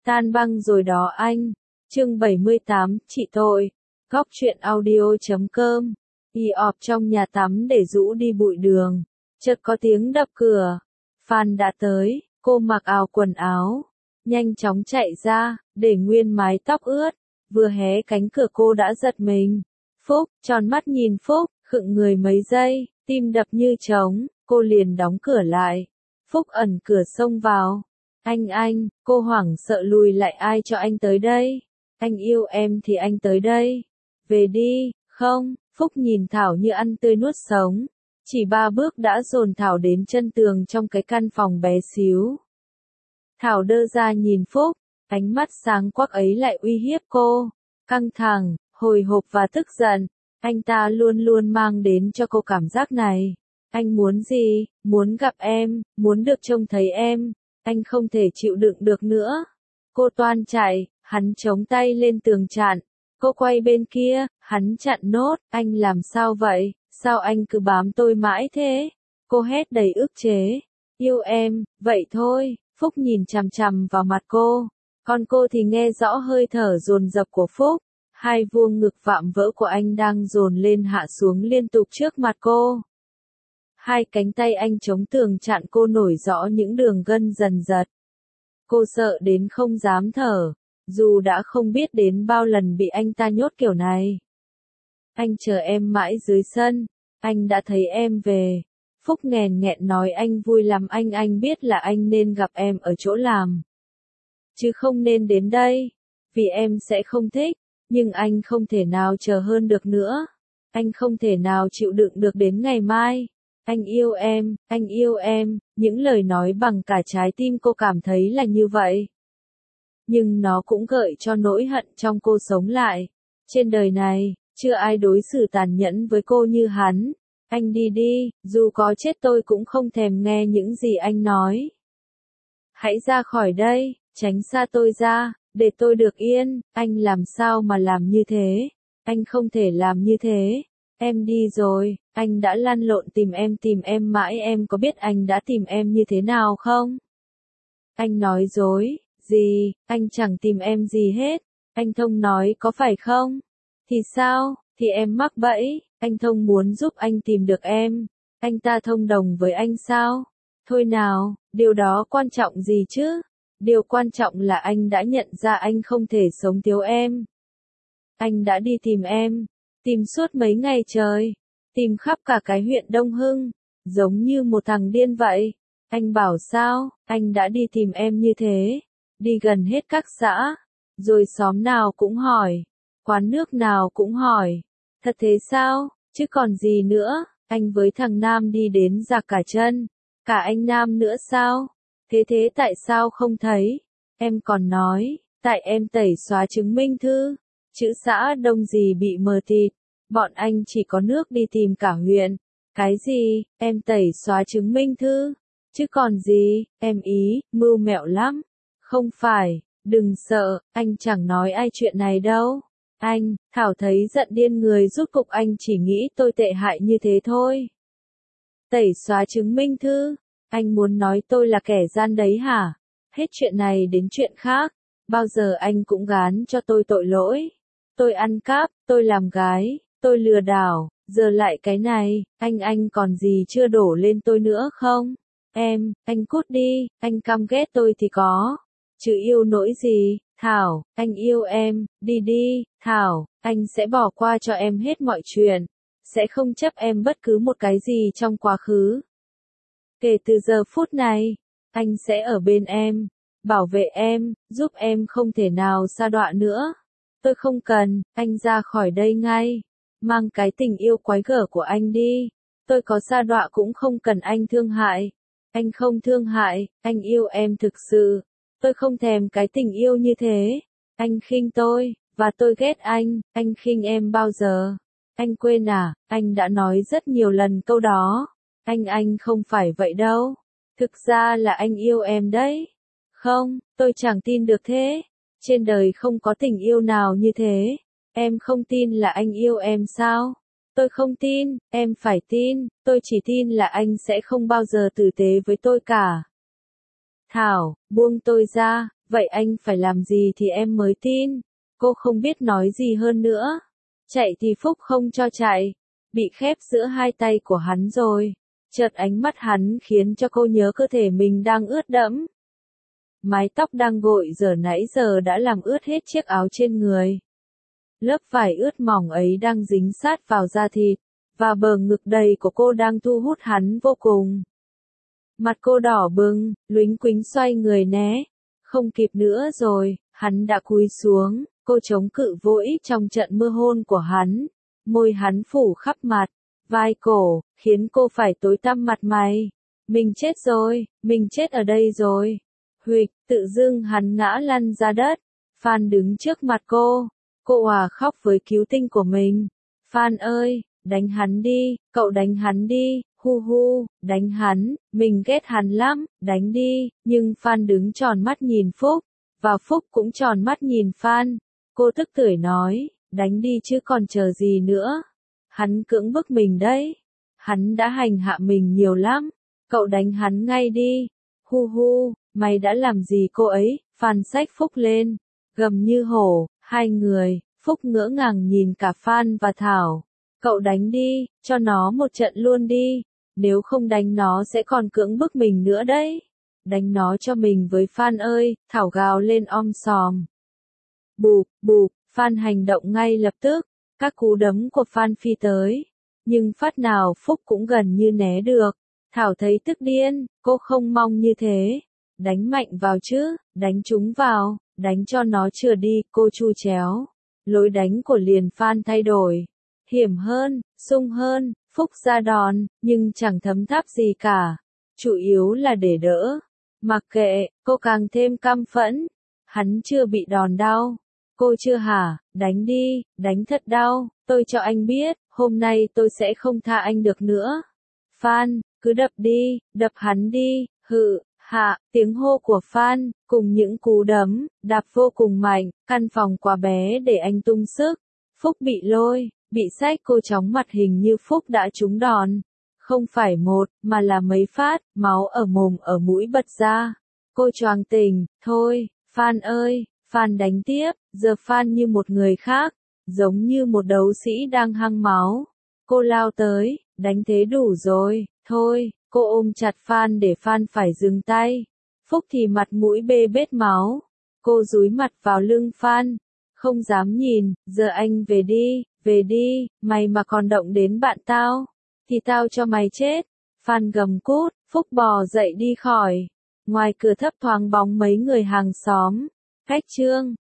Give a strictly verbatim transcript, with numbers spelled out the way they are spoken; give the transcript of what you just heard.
Tan băng rồi đó anh. Chương bảy mươi tám, chị tôi. Góc truyện audio chấm com. Y ọp trong nhà tắm để rũ đi bụi đường. Chợt có tiếng đập cửa. Phan đã tới, cô mặc áo quần áo. Nhanh chóng chạy ra, để nguyên mái tóc ướt. Vừa hé cánh cửa cô đã giật mình. Phúc, tròn mắt nhìn Phúc, khựng người mấy giây, tim đập như trống, cô liền đóng cửa lại. Phúc ẩn cửa xông vào. Anh anh, cô hoảng sợ lùi lại, ai cho anh tới đây? Anh yêu em thì anh tới đây. Về đi, không, Phúc nhìn Thảo như ăn tươi nuốt sống. Chỉ ba bước đã dồn Thảo đến chân tường trong cái căn phòng bé xíu. Thảo đơ ra nhìn Phúc, ánh mắt sáng quắc ấy lại uy hiếp cô. Căng thẳng, hồi hộp và tức giận. Anh ta luôn luôn mang đến cho cô cảm giác này. Anh muốn gì? Muốn gặp em, muốn được trông thấy em. Anh không thể chịu đựng được nữa. Cô toan chạy, hắn chống tay lên tường chặn. Cô quay bên kia, hắn chặn nốt. Anh làm sao vậy? Sao anh cứ bám tôi mãi thế? Cô hét đầy ức chế. Yêu em, vậy thôi. Phúc nhìn chằm chằm vào mặt cô. Còn cô thì nghe rõ hơi thở dồn dập của Phúc. Hai vuông ngực vạm vỡ của anh đang dồn lên hạ xuống liên tục trước mặt cô. Hai cánh tay anh chống tường chặn cô, nổi rõ những đường gân dần giật. Cô sợ đến không dám thở, dù đã không biết đến bao lần bị anh ta nhốt kiểu này. Anh chờ em mãi dưới sân, anh đã thấy em về. Phúc nghèn nghẹn nói anh vui lắm, anh anh biết là anh nên gặp em ở chỗ làm. Chứ không nên đến đây, vì em sẽ không thích, nhưng anh không thể nào chờ hơn được nữa. Anh không thể nào chịu đựng được đến ngày mai. Anh yêu em, anh yêu em, những lời nói bằng cả trái tim cô cảm thấy là như vậy. Nhưng nó cũng gợi cho nỗi hận trong cô sống lại. Trên đời này, chưa ai đối xử tàn nhẫn với cô như hắn. Anh đi đi, dù có chết tôi cũng không thèm nghe những gì anh nói. Hãy ra khỏi đây, tránh xa tôi ra, để tôi được yên. Anh làm sao mà làm như thế? Anh không thể làm như thế. Em đi rồi, anh đã lăn lộn tìm em tìm em mãi, em có biết anh đã tìm em như thế nào không? Anh nói dối, gì, anh chẳng tìm em gì hết. Anh Thông nói có phải không? Thì sao, thì em mắc bẫy, anh Thông muốn giúp anh tìm được em. Anh ta thông đồng với anh sao? Thôi nào, điều đó quan trọng gì chứ? Điều quan trọng là anh đã nhận ra anh không thể sống thiếu em. Anh đã đi tìm em. Tìm suốt mấy ngày trời, tìm khắp cả cái huyện Đông Hưng, giống như một thằng điên vậy. Anh bảo sao, anh đã đi tìm em như thế, đi gần hết các xã, rồi xóm nào cũng hỏi, quán nước nào cũng hỏi. Thật thế sao, chứ còn gì nữa, anh với thằng Nam đi đến giạc cả chân, cả anh Nam nữa sao? Thế thế tại sao không thấy? Em còn nói, tại em tẩy xóa chứng minh thư. Chữ xã Đông gì bị mờ tịt, bọn anh chỉ có nước đi tìm cả huyện. Cái gì, em tẩy xóa chứng minh thư? Chứ còn gì, em ý, mưu mẹo lắm. Không phải, đừng sợ, anh chẳng nói ai chuyện này đâu. Anh, Thảo thấy giận điên người, rút cục anh chỉ nghĩ tôi tệ hại như thế thôi. Tẩy xóa chứng minh thư, anh muốn nói tôi là kẻ gian đấy hả? Hết chuyện này đến chuyện khác, bao giờ anh cũng gán cho tôi tội lỗi. Tôi ăn cắp, tôi làm gái, tôi lừa đảo, giờ lại cái này, anh anh còn gì chưa đổ lên tôi nữa không? Em, anh cút đi, anh căm ghét tôi thì có, chứ yêu nỗi gì? Thảo, anh yêu em, đi đi, Thảo, anh sẽ bỏ qua cho em hết mọi chuyện, sẽ không chấp em bất cứ một cái gì trong quá khứ. Kể từ giờ phút này, anh sẽ ở bên em, bảo vệ em, giúp em không thể nào sa đọa nữa. Tôi không cần, anh ra khỏi đây ngay. Mang cái tình yêu quái gở của anh đi. Tôi có sa đọa cũng không cần anh thương hại. Anh không thương hại, anh yêu em thực sự. Tôi không thèm cái tình yêu như thế. Anh khinh tôi, và tôi ghét anh. Anh khinh em bao giờ? Anh quên à, anh đã nói rất nhiều lần câu đó. Anh anh không phải vậy đâu. Thực ra là anh yêu em đấy. Không, tôi chẳng tin được thế. Trên đời không có tình yêu nào như thế. Em không tin là anh yêu em sao? Tôi không tin, em phải tin, tôi chỉ tin là anh sẽ không bao giờ tử tế với tôi cả. Thảo, buông tôi ra, Vậy anh phải làm gì thì em mới tin? Cô không biết nói gì hơn nữa. Chạy thì Phúc không cho chạy. Bị khép giữa hai tay của hắn rồi. Chợt ánh mắt hắn khiến cho cô nhớ cơ thể mình đang ướt đẫm. Mái tóc đang gội giờ nãy giờ đã làm ướt hết chiếc áo trên người. Lớp vải ướt mỏng ấy đang dính sát vào da thịt, và bờ ngực đầy của cô đang thu hút hắn vô cùng. Mặt cô đỏ bừng, lúnh quính xoay người né. Không kịp nữa rồi, hắn đã cúi xuống, cô chống cự vô ích trong trận mưa hôn của hắn. Môi hắn phủ khắp mặt, vai cổ, khiến cô phải tối tăm mặt mày. Mình chết rồi, mình chết ở đây rồi. Huỵch, tự dưng hắn ngã lăn ra đất. Phan đứng trước mặt cô. Cô òa khóc với cứu tinh của mình. Phan ơi, đánh hắn đi, cậu đánh hắn đi, hu hu, đánh hắn, mình ghét hắn lắm, đánh đi. Nhưng Phan đứng tròn mắt nhìn Phúc, và Phúc cũng tròn mắt nhìn Phan. Cô tức tưởi nói, đánh đi chứ còn chờ gì nữa. Hắn cưỡng bức mình đấy. Hắn đã hành hạ mình nhiều lắm. Cậu đánh hắn ngay đi. Hu hu, mày đã làm gì cô ấy? Phan xách Phúc lên. Gầm như hổ, hai người, Phúc ngỡ ngàng nhìn cả Phan và Thảo. Cậu đánh đi, cho nó một trận luôn đi. Nếu không đánh nó sẽ còn cưỡng bức mình nữa đấy. Đánh nó cho mình với Phan ơi, Thảo gào lên om sòm. Bụp, bụp, Phan hành động ngay lập tức. Các cú đấm của Phan phi tới. Nhưng phát nào Phúc cũng gần như né được. Thảo thấy tức điên, cô không mong như thế. Đánh mạnh vào chứ, đánh chúng vào, đánh cho nó chừa đi, cô chu chéo. Lối đánh của liền Phan thay đổi. Hiểm hơn, sung hơn, Phúc ra đòn, nhưng chẳng thấm tháp gì cả. Chủ yếu là để đỡ. Mặc kệ, cô càng thêm căm phẫn. Hắn chưa bị đòn đau. Cô chưa hả, đánh đi, đánh thật đau, tôi cho anh biết, hôm nay tôi sẽ không tha anh được nữa. Phan, cứ đập đi, đập hắn đi, hự, hạ, tiếng hô của Phan, cùng những cú đấm, đạp vô cùng mạnh, căn phòng quá bé để anh tung sức. Phúc bị lôi, bị xách cô chóng mặt hình như Phúc đã trúng đòn. Không phải một, mà là mấy phát, máu ở mồm ở mũi bật ra. Cô choàng tỉnh, thôi, Phan ơi. Phan đánh tiếp, giờ Phan như một người khác, giống như một đấu sĩ đang hăng máu. Cô lao tới, đánh thế đủ rồi, thôi, cô ôm chặt Phan để Phan phải dừng tay. Phúc thì mặt mũi bê bết máu. Cô dúi mặt vào lưng Phan, không dám nhìn, giờ anh về đi, về đi, mày mà còn động đến bạn tao, thì tao cho mày chết. Phan gầm cút, Phúc bò dậy đi khỏi. Ngoài cửa thấp thoáng bóng mấy người hàng xóm. Cách chương